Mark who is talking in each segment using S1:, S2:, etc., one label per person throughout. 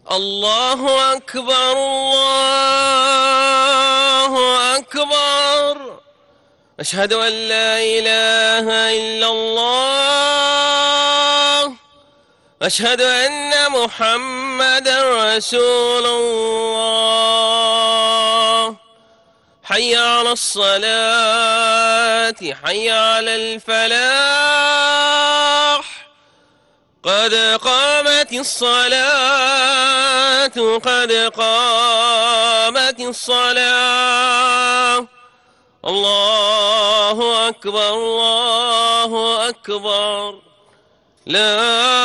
S1: الله أكبر الله أكبر. أشهد أن لا إله إلا الله. أشهد أن محمدا رسول الله. حي على الصلاة حي على الفلاح. قد قامت الصلاة قد قامت الصلاة. الله أكبر الله أكبر. لا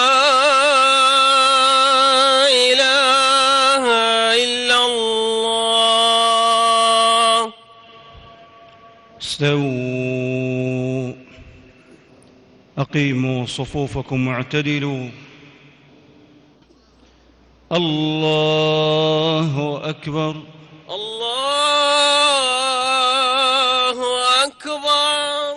S1: إله إلا الله.
S2: استووا، أقيموا صفوفكم واعتدلوا. الله أكبر
S1: الله أكبر.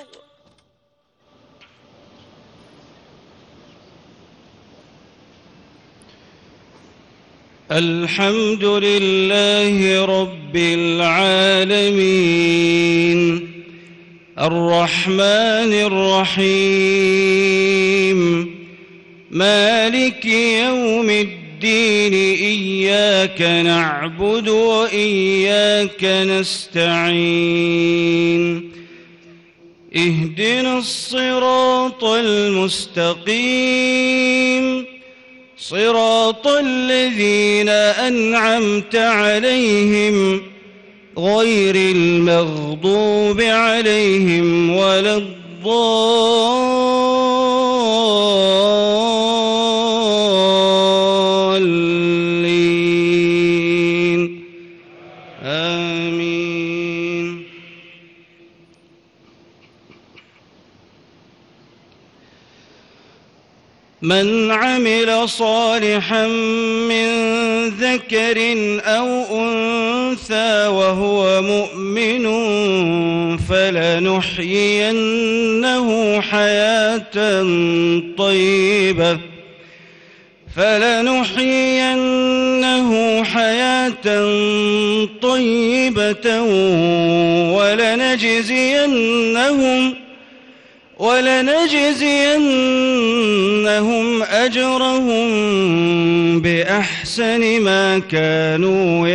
S2: الحمد لله رب العالمين الرحمن الرحيم مالك يوم الدين. إياك نعبد وإياك نستعين. اهدنا الصراط المستقيم صراط الذين أنعمت عليهم غير المغضوب عليهم ولا الضالين. آمين. من عمل صالحا من ذكر أو أنثى وهو مؤمن فلنحيينه حياة طيبة ولنجزينهم أجرهم بأحسن ما كانوا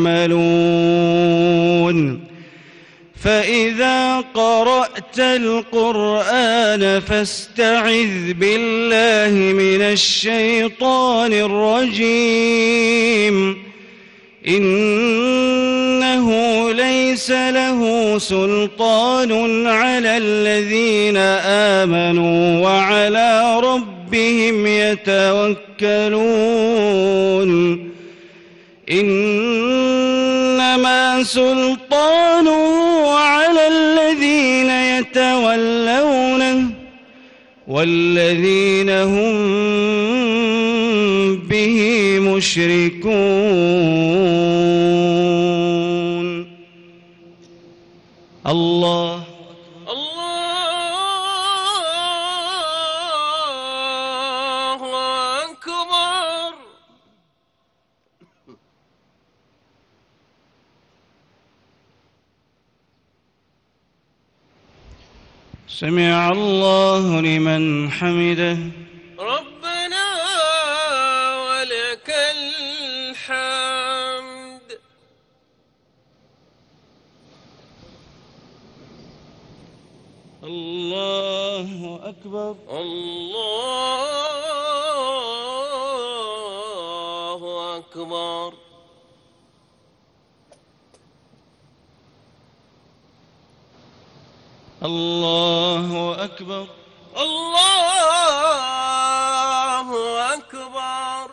S2: يعملون. فإذا قرأت القرآن فاستعذ بالله من الشيطان الرجيم. إنه ليس له سلطان على الذين آمنوا وعلى ربهم يتوكلون. إنما سلطانه على الذين يتولونه والذين هم به مشركون. الله
S1: أكبر.
S2: سمع الله لمن حمده.
S1: ربنا ولك الحمد.
S2: الله أكبر
S1: الله أكبر.
S2: الله أكبر
S1: الله أكبر.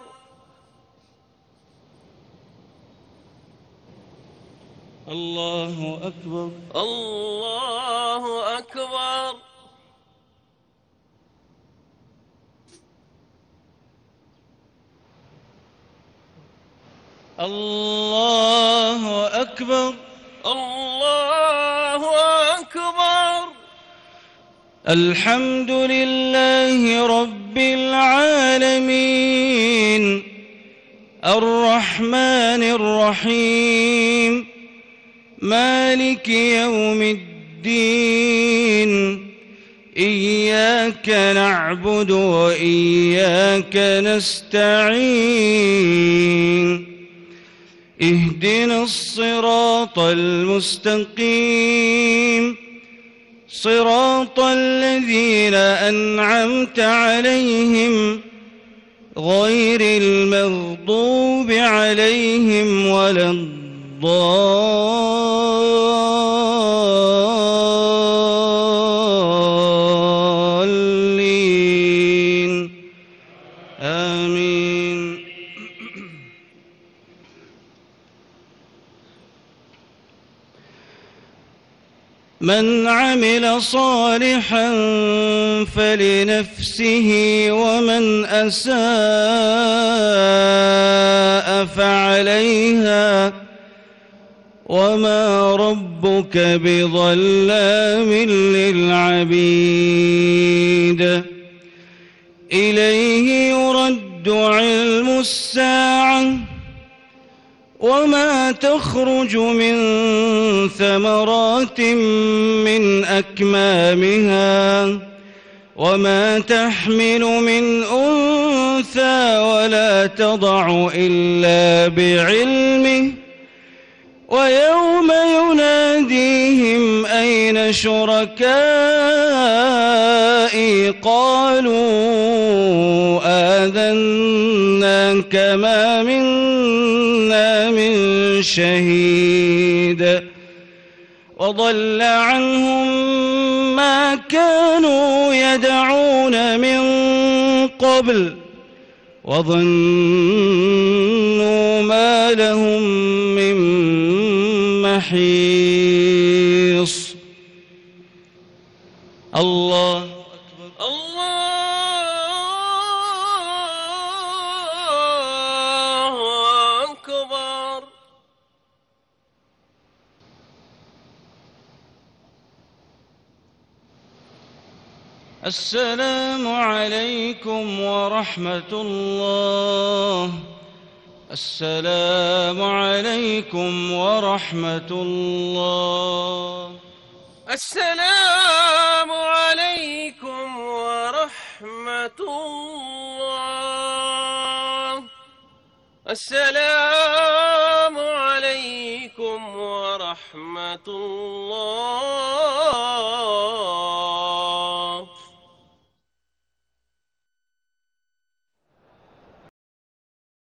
S2: الله أكبر
S1: الله أكبر.
S2: الله أكبر
S1: الله أكبر.
S2: الحمد لله رب العالمين الرحمن الرحيم مالك يوم الدين إياك نعبد وإياك نستعين اهدنا الصراط المستقيم صراط الذين أنعمت عليهم غير المغضوب عليهم ولا الضالين آمين. من عمل صالحا فلنفسه ومن أساء فعليها وما ربك بظلام للعبيد. إليه يرد علم الساعة وما تخرج من ثمرات من أكمامها وما تحمل من أنثى ولا تضع إلا بعلمه ويوم يناديهم أين شركائي قالوا آذناك ما منا من شهيد وضل عنهم ما كانوا يدعون من قبل وظنوا ما لهم من محيص. الله أكبر.
S1: الله أكبر.
S2: السلام عليكم ورحمة الله. السلام عليكم ورحمة الله.
S1: السلام عليكم ورحمة الله. السلام عليكم ورحمة الله.